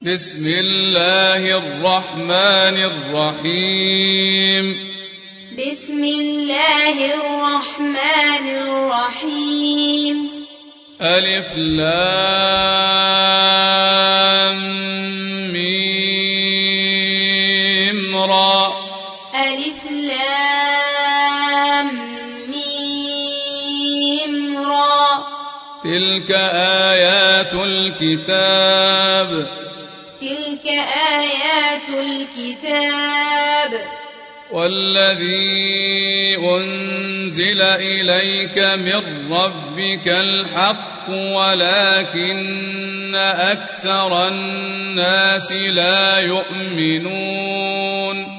بسم الله الرحمن الرحيم بسم الله الرحمن الرحيم ألف لام ميم را ألف لام ميم را تلك آيات الكتاب تلك آيات الكتاب والذي أنزل إليك من ربك الحق ولكن أكثر الناس لا يؤمنون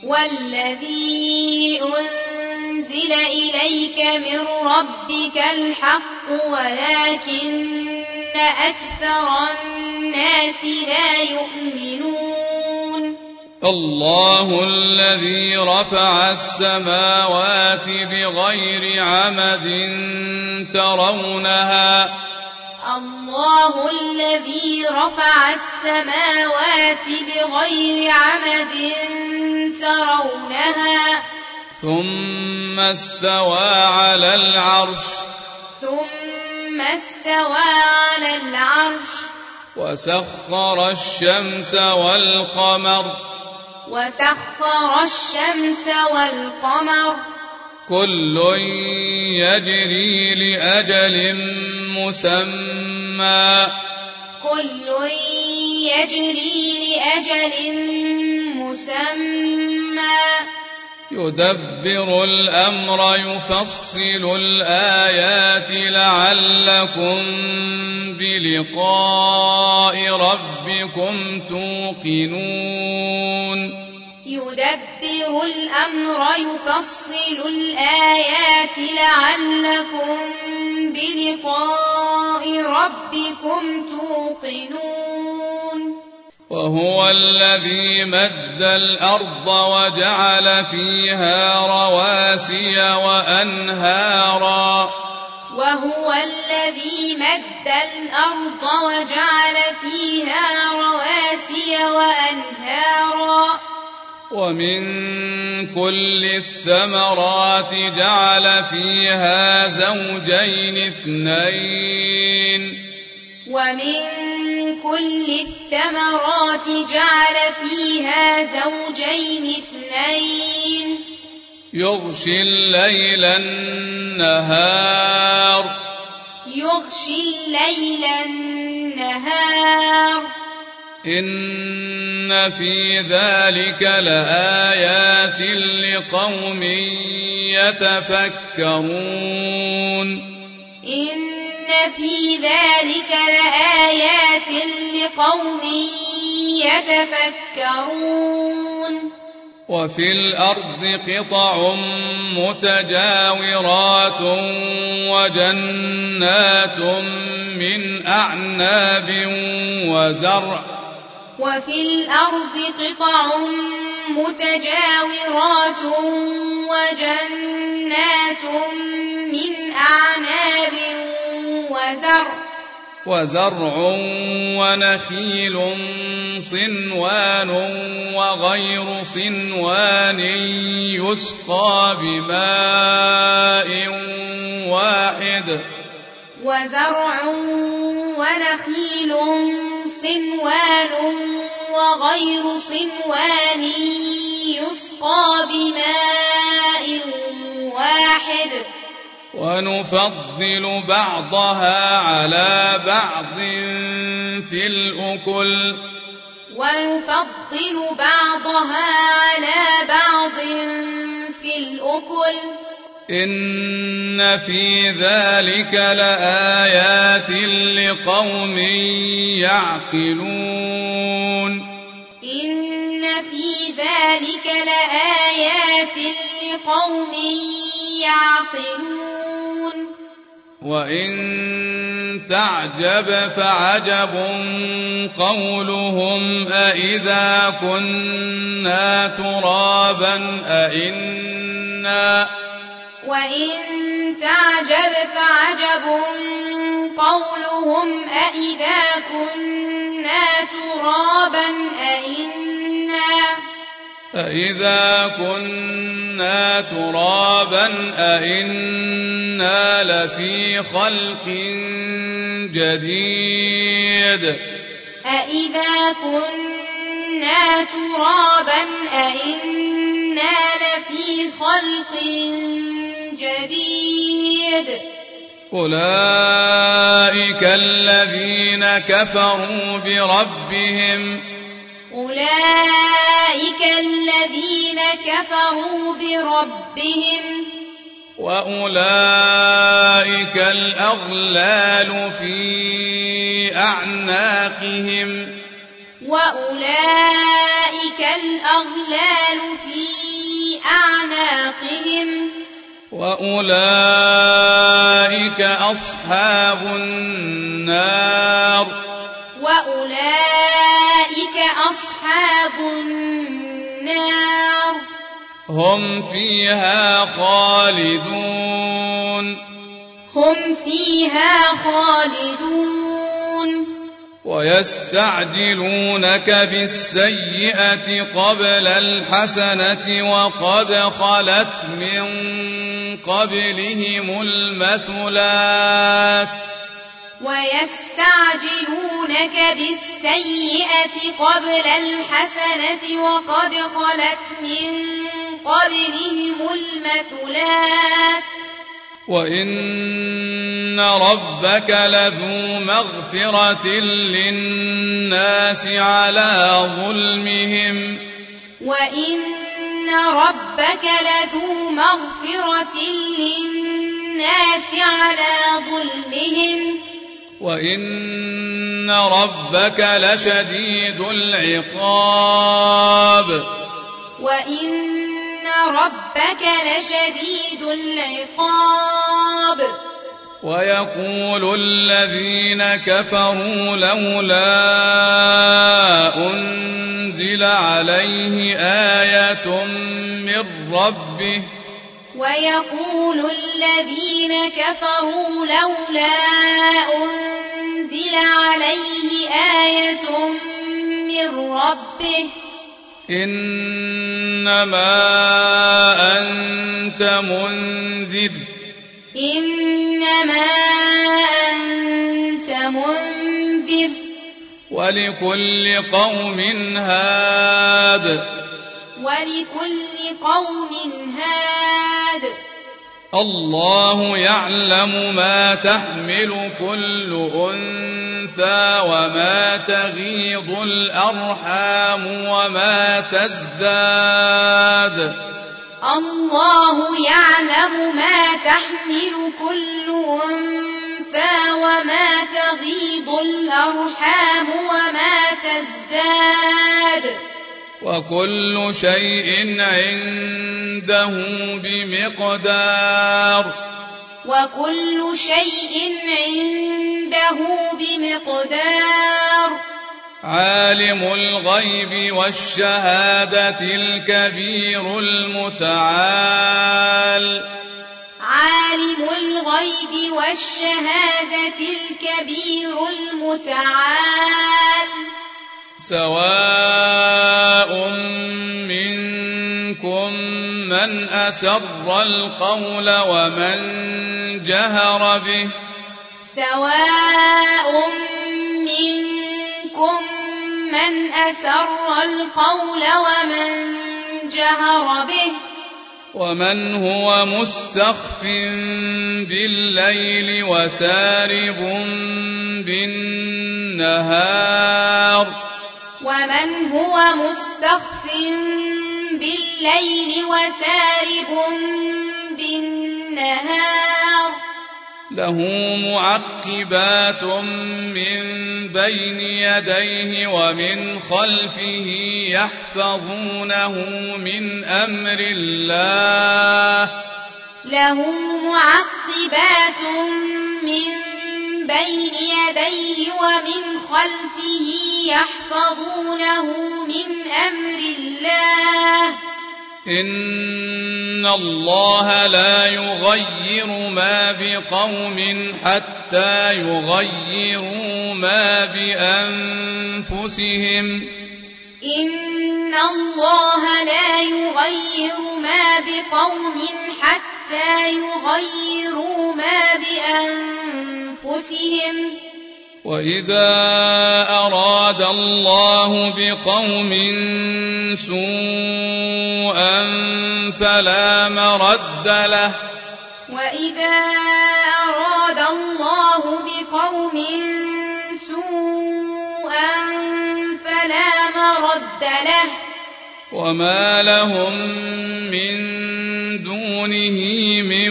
والذي أنزل إليك من ربك الحق ولكن أكثر الناس لا يؤمنون الله الذي رفع السماوات بغير عمد ترونها الله الذي رفع السماوات بغير عمد ترونها ثم استوى على العرش وسخر الشمس والقمر كل يجري لأجل مسمى يدبر الأمر يفصل الآيات لعلكم بلقاء ربكم توقنون يدبر الأمر يفصل الآيات لعلكم بلقاء ربكم توقنون وهو الذي مد الأرض وجعل فيها رواسي وأنهارا وهو الذي مد الأرض وجعل فيها رواسي وأنهارا ومن كل الثمرات جعل فيها زوجين اثنين يغشي الليل النهار إن في ذلك لآيات لقوم يتفكرون وفي الأرض قطع متجاورات وجنات من أعناب وزرع ونخيل صنوان وغير صنوان يسقى بماء واحد ونفضل بعضها على بعض في الأكل إن في ذلك لآيات لقوم يعقلون وإن تعجب فعجب قولهم أإذا كنا ترابا أإنا قولهم أإذا كنا ترابا أإذا كنا ترابا أإنا لفي خلق جديد أإذا كنا ترابا أإنا لفي خلق جديد أولئك الذين كفروا بربهم وأولئك الأغلال في أعناقهم وأولئك أصحاب النار هم فيها خالدون ويستعجلونك بالسيئة قبل الحسنة وقد خلت من قبلهم المثلات وإن ربك لذو مغفرة للناس على ظلمهم وإن ربك لشديد العقاب ويقول الذين كفروا لولا أنزل عليه آية من ربه إنما أنت منذر ولكل قوم هاد الله يعلم ما تحمل كل أنثى وما تغيض الأرحام وما تزداد وكل شيء عنده بمقدار عالم الغيب والشهادة الكبير المتعال سواء منكم من أسر القول ومن جهر به ومن هو مستخف بالليل وسارب بالنهار له معقبات من بين يديه ومن خلفه يحفظونه من أمر الله إن الله لا يغير ما بقوم حتى يغيروا ما بأنفسهم إن الله لا يغير ما بقوم حتى يغيروا ما بأنفسهم وإذا أراد الله بقوم سوءا فلا مرد له وإذا أراد الله بقوم سوءا فلا مرد له وما لهم من دونه من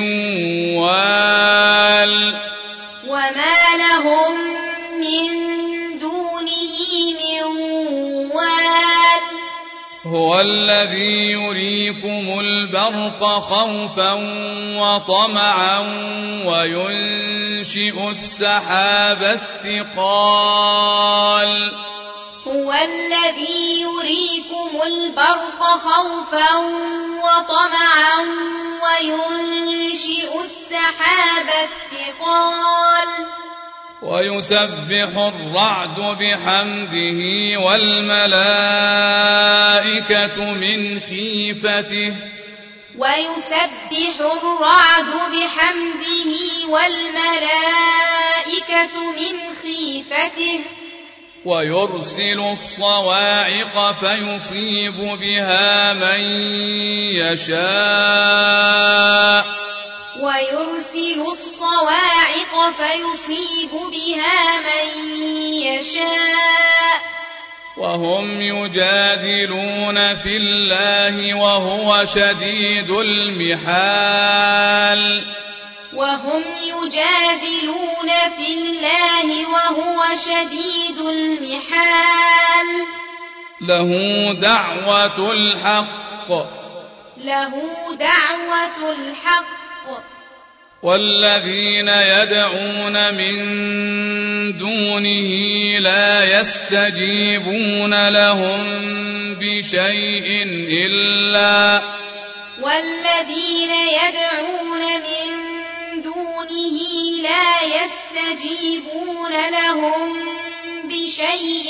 وال وما لهم من دونه من وال هو الذي يريكم البرق خوفا وطمعا وينشئ السحاب الثقال هو الذي يريكم البرق خوفا وطمعا وينشئ السحاب الثقال ويسبح الرعد بحمده والملائكة من خيفته ويسبح الرعد بحمده والملائكة من خيفته ويرسل الصواعق فيصيب بها من يشاء ويرسل الصواعق فيصيب بها من يشاء وهم يجادلون في الله وهو شديد المحال وهم يجادلون في الله وهو شديد المحال له دعوة الحق له دعوة الحق والذين يدعون من دونه لا يستجيبون لهم بشيء إلا والذين يدعون من دونه لا يستجيبون لهم بشيء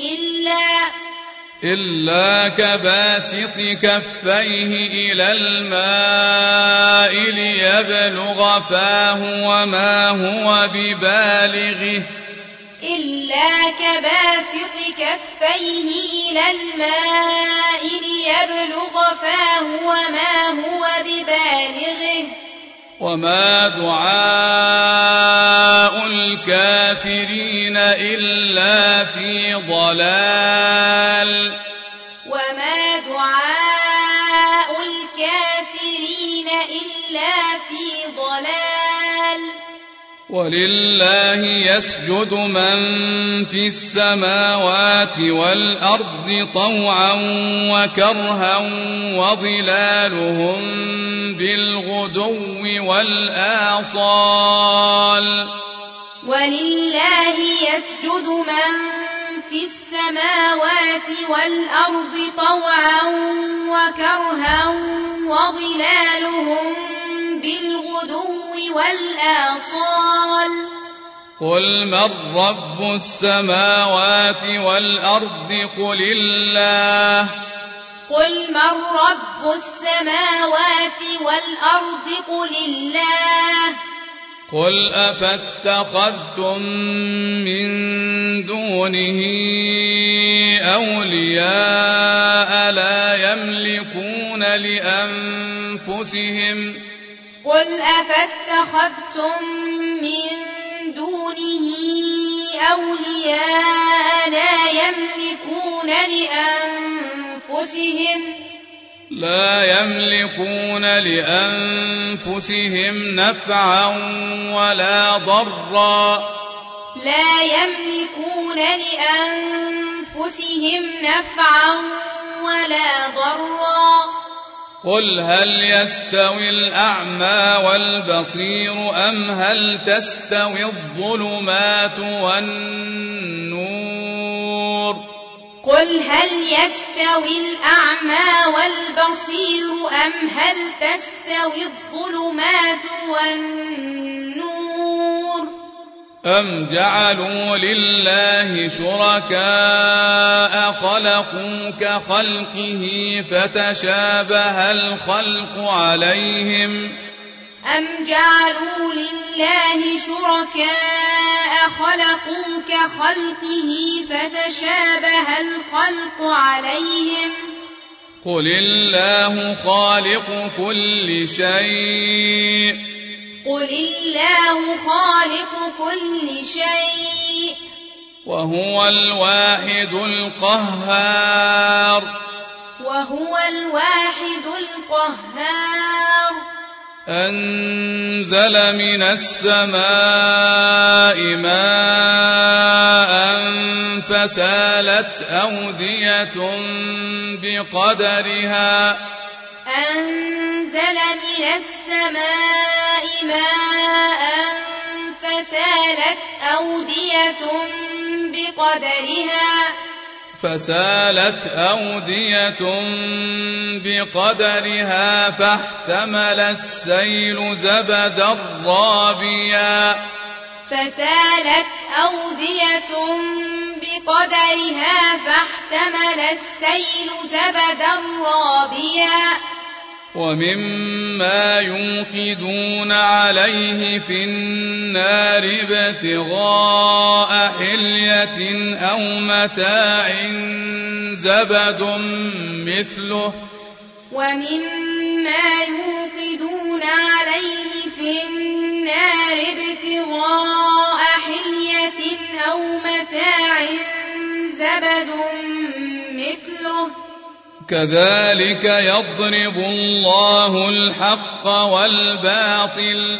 إلا كباسط كفيه إلى الماء ليبلغ فاه وما هو ببالغه إلا كباسط كفيه إلى الماء ليبلغ فاه وما هو ببالغه وما دعاء الكافرين إلا في ضلال وما دعاء الكافرين إلا في ضلال ولله يسجد من في السماوات والأرض طوعا وكرها وظلالهم بالغدو والآصال ولله يسجد من في السماوات والأرض طوعا وكرها وظلالهم بالغدو والآصال قل من رب السماوات والأرض قل الله قل من رب السماوات والأرض قل الله قل أفاتخذتم من دونه أولياء لا يملكون لأنفسهم قل أفاتخذتم من دونه أولياء لا يملكون لأنفسهم نفعا ولا ضرا لا يملكون لأنفسهم نفعا ولا ضرا قل هل يستوي الأعمى والبصير أم هل تستوي الظلمات والنور قل هل يستوي الأعمى والبصير أم هل تستوي الظلمات والنور أم جعلوا لله شركاء خلقوا كخلقه فتشابه الخلق عليهم أم جعلوا لله شركاء خلقوا كخلقه فتشابه الخلق عليهم قل الله خالق كل شيء قل الله خالق كل شيء وهو الواحد القهار وهو الواحد القهار أنزل من السماء ماء فسالت أودية بقدرها أنزل من السماء ماء فسالت أودية بقدرها فاحتمل السيل زبدا رابيا ومما يوقدون عليه في النار ابتغاء حلية أو متاع زبد مثله كذلك يضرب الله الحق والباطل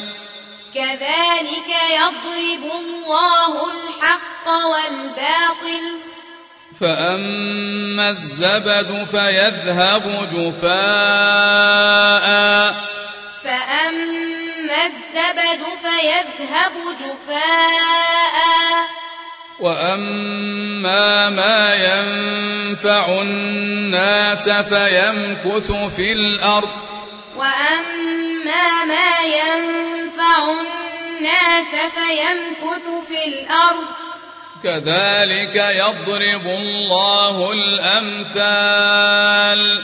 فأما الزبد فيذهب جفاء وأما ما ينفع الناس فيمكث في الأرض كذلك يضرب الله الأمثال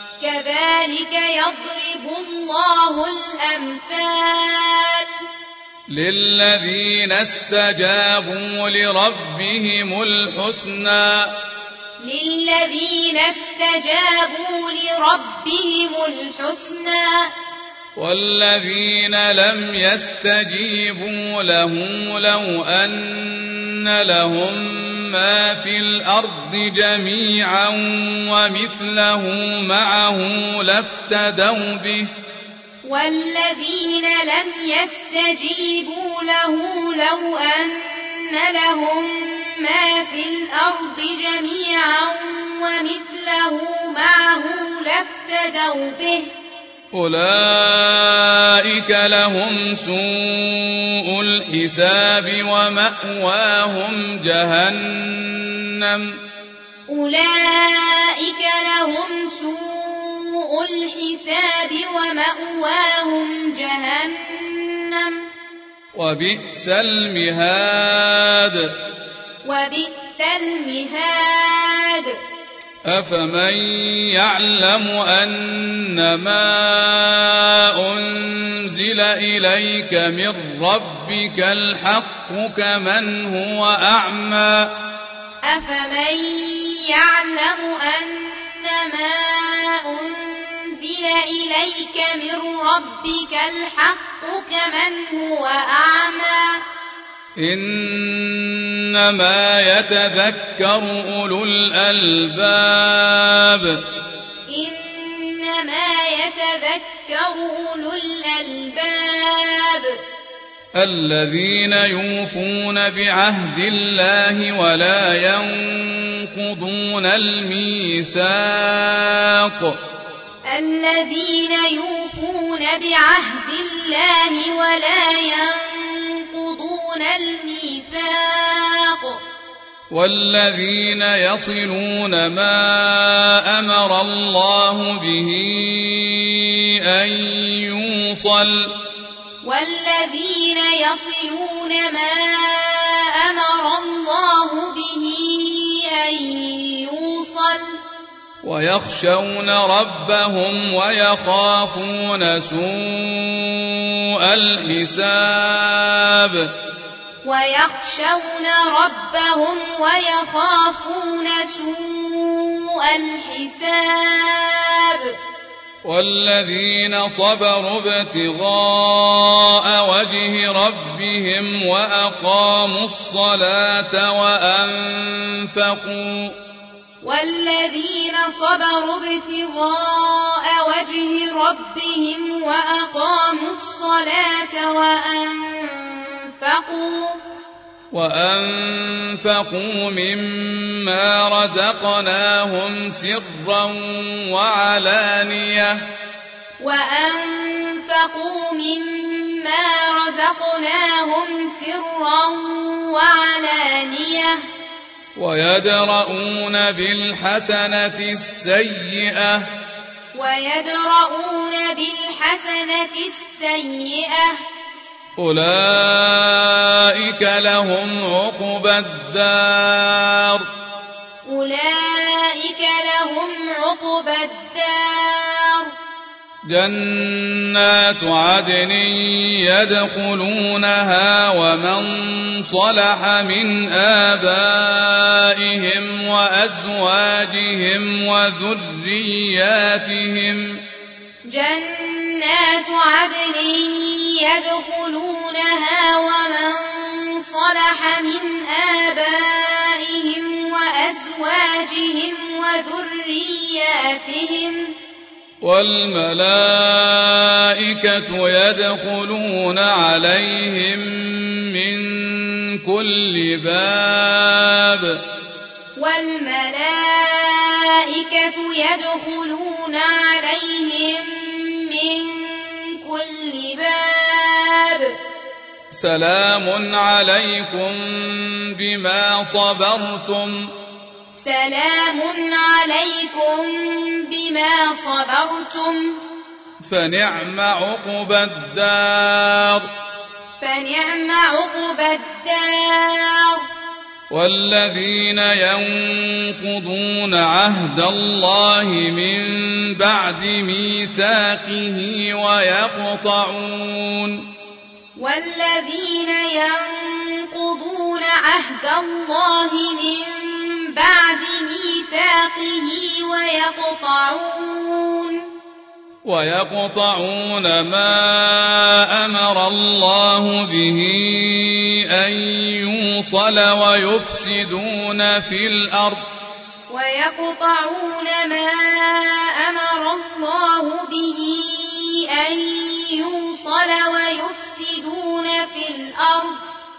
للذين استجابوا لربهم الحسنى والذين لم يستجيبوا له لو أن لهم ما في الأرض جميعا ومثله معه لافتدوا به والذين لم يستجيبوا له لو أن لهم ما في الأرض جميعا ومثله معه لافتدوا به أولئك لهم سوء الحساب ومأواهم جهنم وبئس المهاد أفمن يعلم أنما أنزل إليك من ربك الحق كمن هو أعمى إنما يتذكر أولو الألباب الذين يوفون بعهد الله ولا ينقضون الميثاق والذين يصلون ما أمر الله به أن يوصل والذين يصلون ما أمر الله به أن يوصل ويخشون ربهم ويخافون سوء الحساب ويخشون ربهم ويخافون سوء الحساب والذين صبروا ابتغاء وجه ربهم وأقاموا الصلاة والذين صبروا ابتغاء وجه ربهم وأقاموا الصلاة وأنفقوا مما رزقناهم سرا وعلانية ويدرؤون بالحسنة السيئة أولئك لهم عقبى الدار جنات عدن يدخلونها ومن صلح من آبائهم وأزواجهم وذرياتهم جنات عدن يدخلونها ومن صلح من آبائهم وأزواجهم وذرياتهم والملائكة يدخلون عليهم من كل باب سلام عليكم بما صبرتم فنعم عقبى الدار والذين ينقضون عهد الله من بعد ميثاقه ويقطعون ما أمر الله به أن يوصل ويفسدون في الأرض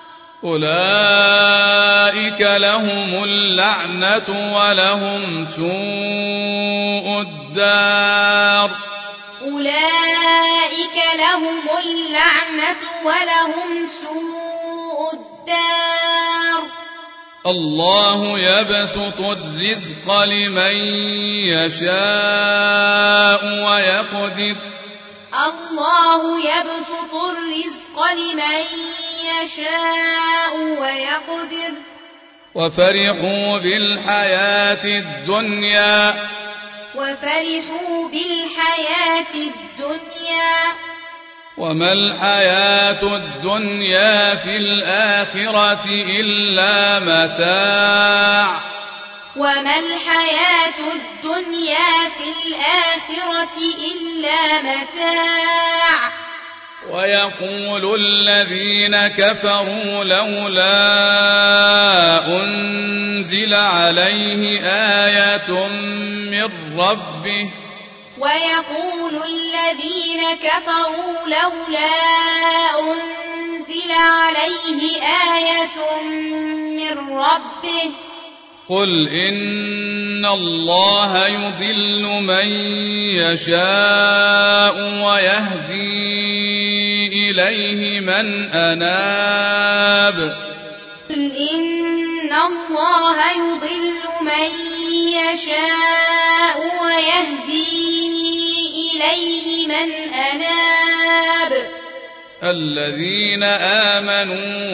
أولئك لهم اللعنة ولهم سوء الدار الله يبسط الرزق لمن يشاء ويقدر وفرحوا بالحياة الدنيا وما الحياة الدنيا في الآخرة إلا متاع ويقول الذين كفروا لولا أنزل عليه آية من ربه قل إن الله يضل من يشاء ويهدي إليه من أناب الذين آمنوا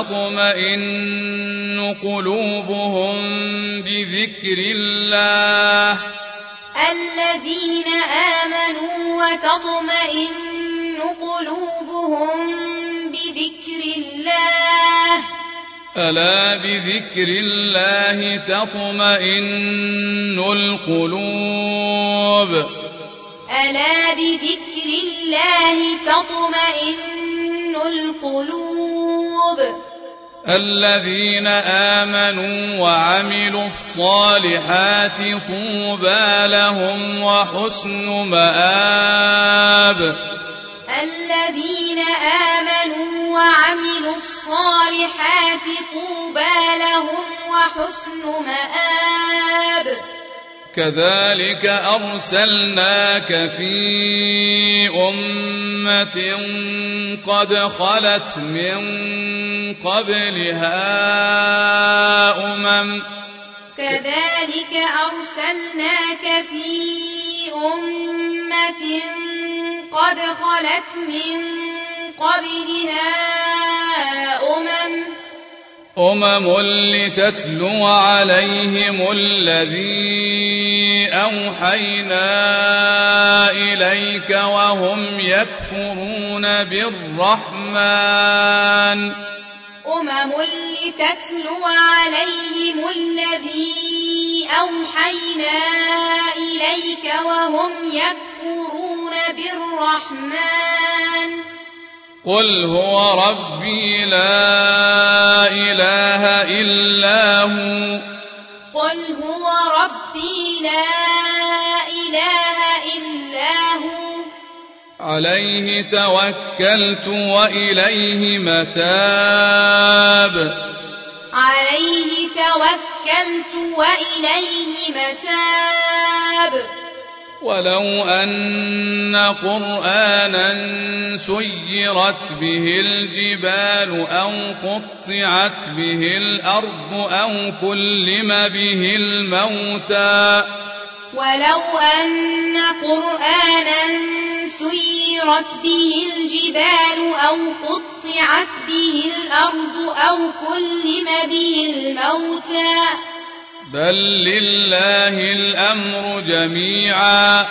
وتطمئن قلوبهم بذكر الله الذين آمنوا وتطمئن قلوبهم بذكر الله ألا بذكر الله تطمئن القلوب ألا بذكر الله تطمئن القلوب الذين آمنوا وعملوا الصالحات طوبى لهم وحسن مآب الذين آمنوا وعملوا الصالحات طوبى لهم وحسن مآب كذلك أرسلناك في أمة قد خلت من قبلها كذلك أرسلناك في أمة قد خلت من قبلها لتتلو عليهم الذي أوحينا إليك وهم يكفرون بالرحمن لتتلو عليهم الذي أوحينا إليك وهم يكفرون بالرحمن قل هو ربي لا إله إلا هو قل هو ربي لا إله إلا هو عليه توكلت وإليه متاب عليه توكلت وإليه متاب ولو أن قرآنا سيرت به الجبال أو قطعت به الأرض أو كلم به الموتى ولو أن قرآنا سيرت به الجبال أو قطعت به الأرض أو كلم به الموتى بل لله الأمر جميعا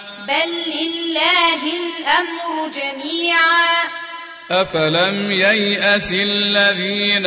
أفلم ييأس الذين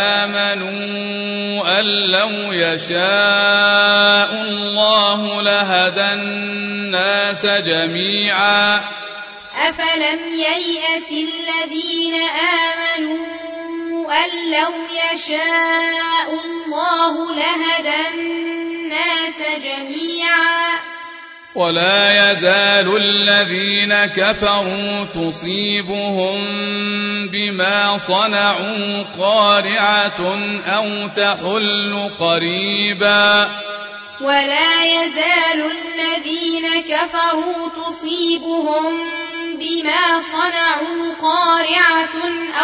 آمنوا أن لو يشاء الله لهدى الناس جميعا أفلم ييأس الذين آمنوا أن لو يشاء الله لهدى الناس جميعا ولا يزال الذين كفروا تصيبهم بما صنعوا قارعة أو تحل قريبا ولا يزال الذين كفروا تصيبهم بما صنعوا قارعة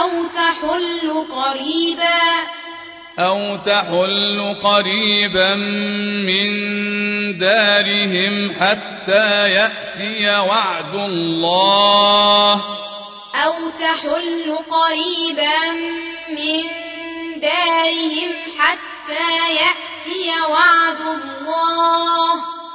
أو تحل قريبا من دارهم حتى يأتي وعد الله أو تحل قريبا من دارهم حتى يأتي وعد الله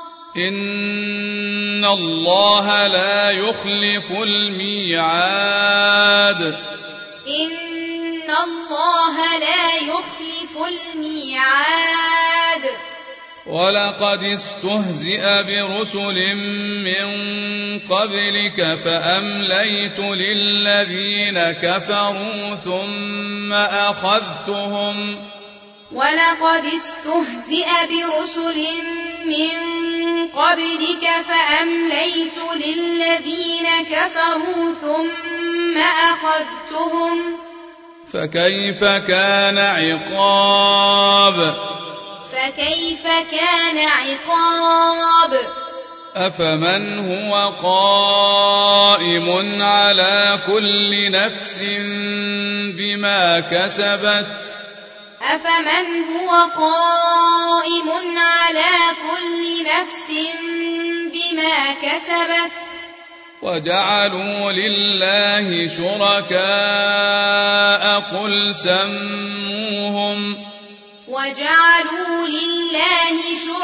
إن الله لا يخلف الميعاد إن الله لا يخلف الميعاد ولقد استهزئ برسل من قبلك فأمليت للذين كفروا ثم أخذتهم ولقد استهزئ برسل من قبلك فأمليت للذين كفروا ثم أخذتهم فكيف كان عقاب أفمن هو قائم على كل نفس بما كسبت وجعلوا لله شركاء قل سموهم وجعلوا لله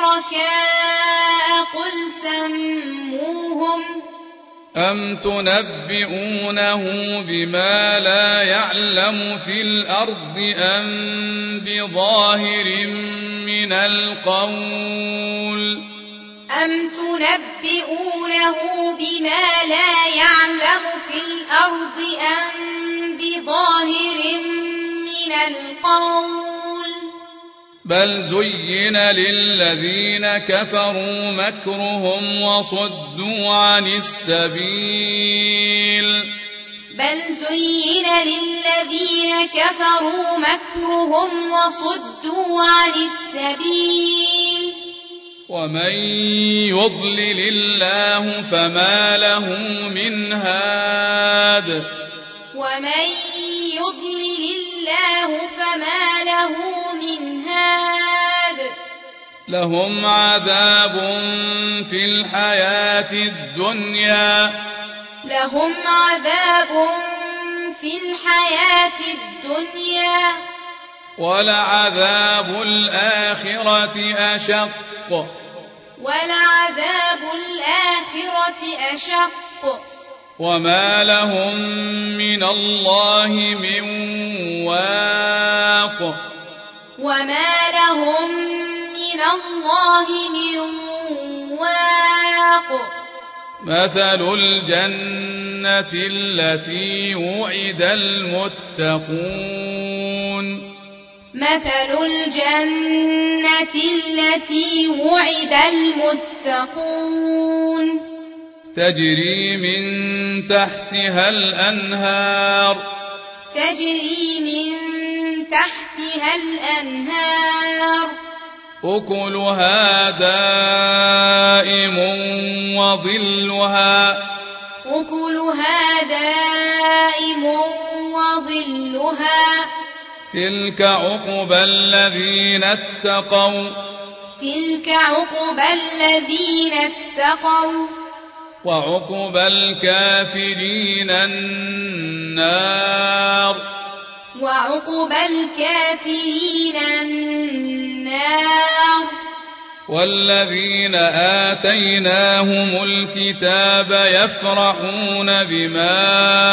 شركاء قل سموهم أم تنبئونه بما لا يعلم في الأرض أم بظاهر من القول أم تنبئونه بما لا يعلم في الأرض أم بظاهر من القول بل زين للذين كفروا مكرهم وصدوا عن السبيل بل زين للذين كفروا مكرهم وصدوا عن السبيل ومن يضلل الله فما له من هاد ومن يضلل الله فما له من هاد لهم عذاب في الحياة الدنيا لهم عذاب في الحياة الدنيا ولعذاب الآخرة أشق ولعذاب الآخرة أشق وما لهم من الله من واق وما لهم من الله من واق مثل الجنة التي وعد المتقون مثل الجنة التي وعد المتقون تجري من تحتها الأنهار تجري من تحتها الأنهار أكلها دائم وظلها أكلها دائم وظلها تلك عقبى الذين اتقوا تلك عقبى الذين اتقوا وعقبى الكافرين النار وعقبى الكافرين النار والذين آتيناهم الكتاب يفرحون بما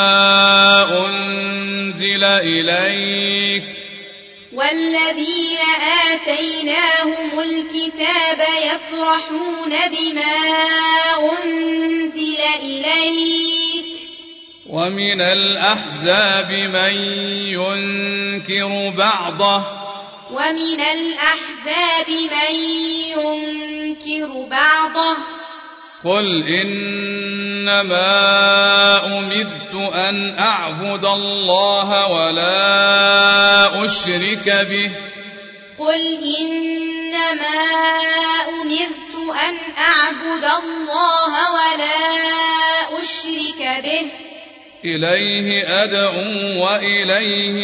أنزل إليك والذين آتيناهم الكتاب يفرحون بما أنزل إليك ومن الأحزاب من ينكر بعضه ومن الأحزاب من ينكر بعضه قل إنما أمرت أن أعبد الله ولا أشرك به قل إنما أمرت أن أعبد الله ولا أشرك به إليه أدعو وإليه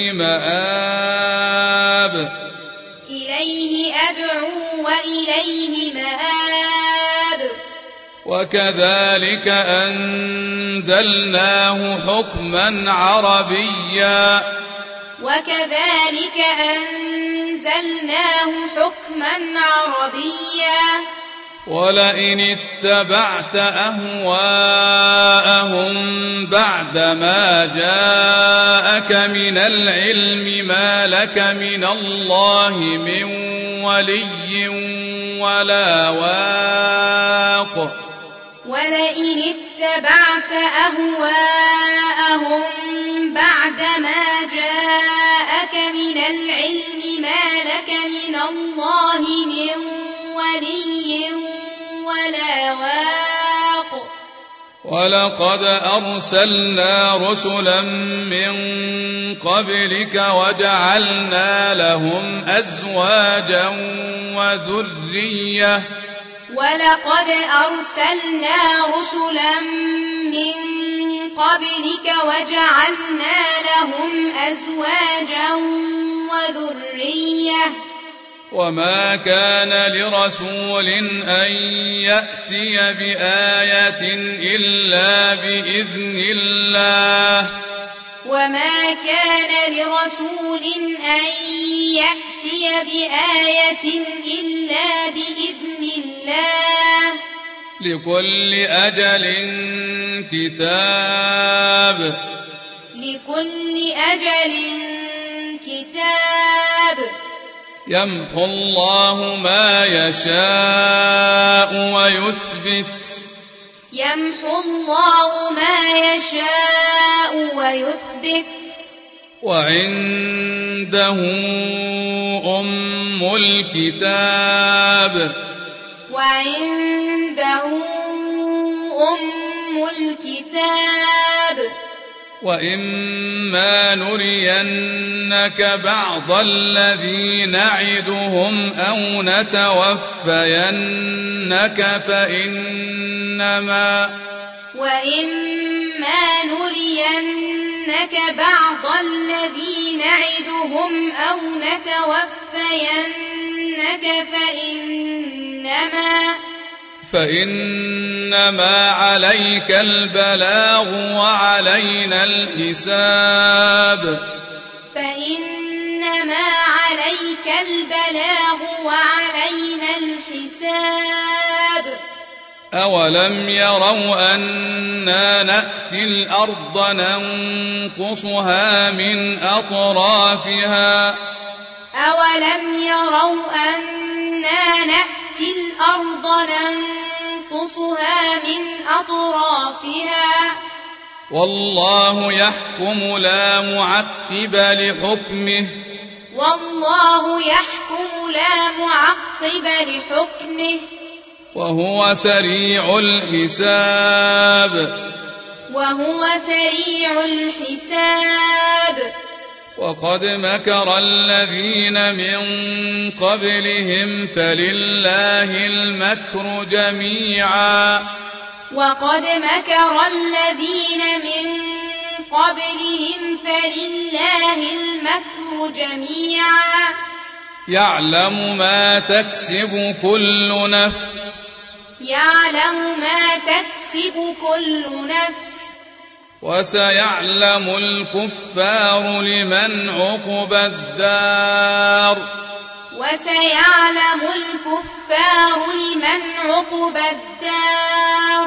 مآب إليه أدعو وإليه مآب وكذلك أنزلناه حكما عربيا وكذلك أنزلناه حكما عربيا ولئن اتبعت أهواءهم بعدما جاءك من العلم ما لك من الله من ولي ولا واق ولئن اتبعت أهواءهم بعدما جاءك من العلم ما لك من الله من ولي ولا واق ولقد أرسلنا رسلا من قبلك وجعلنا لهم أزواجا وذرية ولقد أرسلنا رسلا من قبلك وجعلنا لهم أزواجا وذرية وما كان لرسول أن يأتي بآية إلا بإذن الله وما كان لرسول أن يأتي بآية إلا بإذن الله لكل أجل كتاب لكل أجل كتاب يمحو الله ما يشاء ويثبت يمحو الله ما يشاء ويثبت وعنده أم الكتاب وعنده أم الكتاب وإما نرينك بعض الذي نعدهم أو نتوفينك وإما نرينك بعض الذي نعدهم أو نتوفينك فإنما عليك البلاغ وعلينا الحساب فإنما عليك البلاغ وعلينا الحساب أولم يروا أنا نأتي الأرض ننقصها من أطرافها أولم يروا أنا نأتي الأرض ننقصها من أطرافها والله يحكم لا معقب لحكمه والله يحكم لا معقب لحكمه وهو سريع الحساب وهو سريع الحساب وقد مكر الذين من قبلهم فلله المكر جميعا وقد مكر الذين من قبلهم فلله المكر جميعا يعلم ما تكسب كل نفس يعلم ما تكسب كل نفس وسيعلم الكفار لمن عقبى الدار وسيعلم الكفار لمن عقبى الدار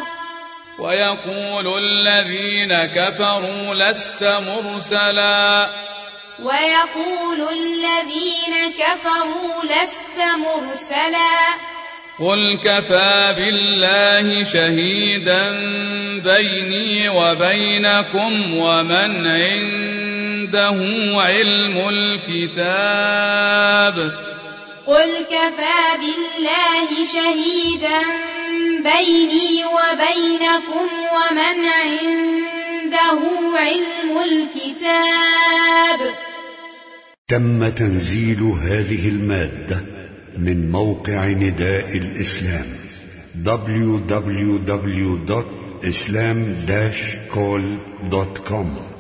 ويقول الذين كفروا لست مرسلا ويقول الذين كفروا لست مرسلا قل كفى بالله شهيدا بيني وبينكم ومن عنده علم الكتاب قل كفى بالله شهيدا بيني وبينكم ومن عنده علم الكتاب. تم تنزيل هذه المادة من موقع نداء الإسلام www.islam-call.com